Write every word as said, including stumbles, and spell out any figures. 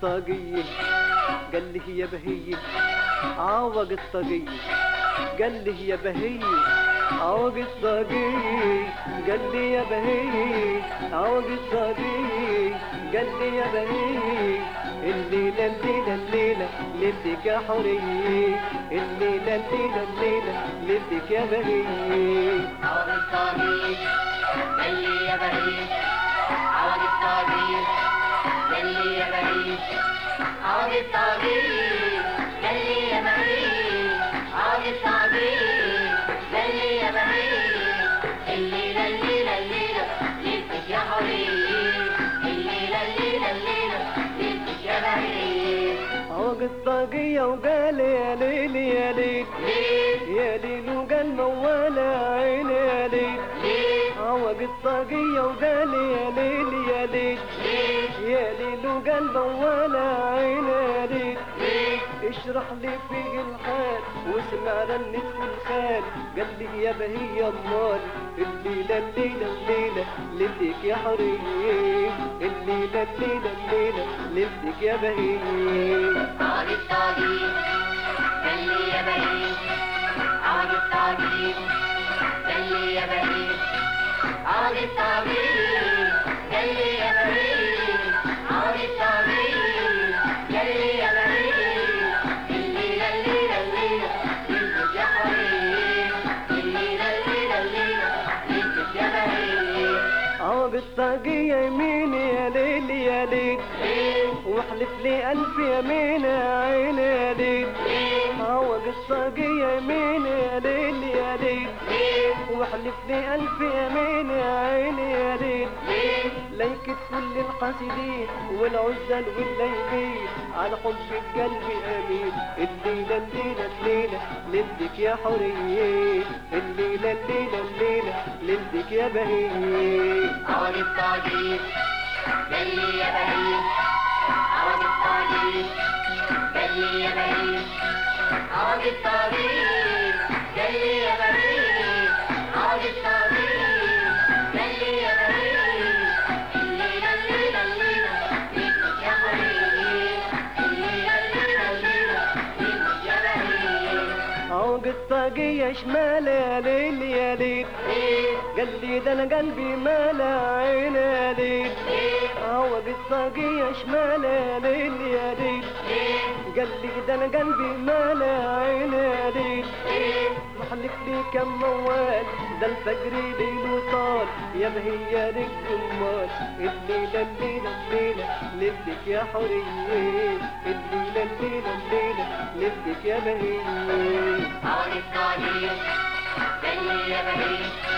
الطاقية قال لي يا بهية عوج الطاقية قال لي يا بهية عوج الطاقية قال لي يا بهية عوج الطاقية قال لي يا بهية الليلة الليلة الليلة ليلتك يا حورية الليلة الليلة الليلة ليلتك يا بهية عوج الطاقية قال لي يا بهية عوج الطاقية قال لي يا بهية عوج الطاقية قال لي يا بهية عوج الطاقية قال لي يا بهية الليلة الليلة الليلة ليلتك يا حورية الليلة الليلة الليلة ليلتك يا بهية عوج الطاقية وقال يا ليل يا ليل يا ليل وقال موالة عيني يا ليل عوج الطاقية وقال يا ليل يا ليل يا ليل وقال موالة عيني يا ليل اشرح لي فيه الحال واسمع رنة الخال قال لي يا بهية امال الليلة الليلة الليلة ليلتك يا حورية الليلة الليلة الليلة ليلتك يا بهية عوج الطاقية قال لي يا بهية عوج الطاقية قال لي يا بهية عوج الطاقية قال لي يا بهية عوج الطاقية قال لي يا بهية الليلة الليلة الليلة ليلتك يا حورية الليلة الليلة الليلة ليلتك يا بهية عوج الطاقية يميني يا ليل يا ليل واحلف لي ألف يمين يا عيني يا ليل عوج الطاقية يميني يا ليل يا ليل واحلف لي ألف يمين يا عيني يا ليل ليكت كل الحاسدين والعزل والليبين على حب القلب أمين الليلة الليلة الليلة ليلتك يا حورية الليلة الليلة الليلة ليلتك يا بهية عوج الطاقية قال لي يا بهية عوج الطاقية قال لي يا بهية عوج الطاقية قال لي يا بهية عوج الطاقية قال لي يا بهية الليلة الليلة الليلة ليلتك يا حورية الليلة الليلة الليلة ليلتك يا بهية عوج الطاقية شمال يا ليل يا ليل قال لي ده انا قلبي مالا عيني يا ليل عوج الطاقية شمال يا ليل يا ليل قال لي ده انا قلبي مالا عيني يا ليل محلف لي كم موال ده الفجر ليل طال يا بهية لك جمال الليلة الليلة الليلة ليلتك يا حورية الليلة الليلة الليلة ليلتك يا بهية عوج الطاقية قال لي يا بهية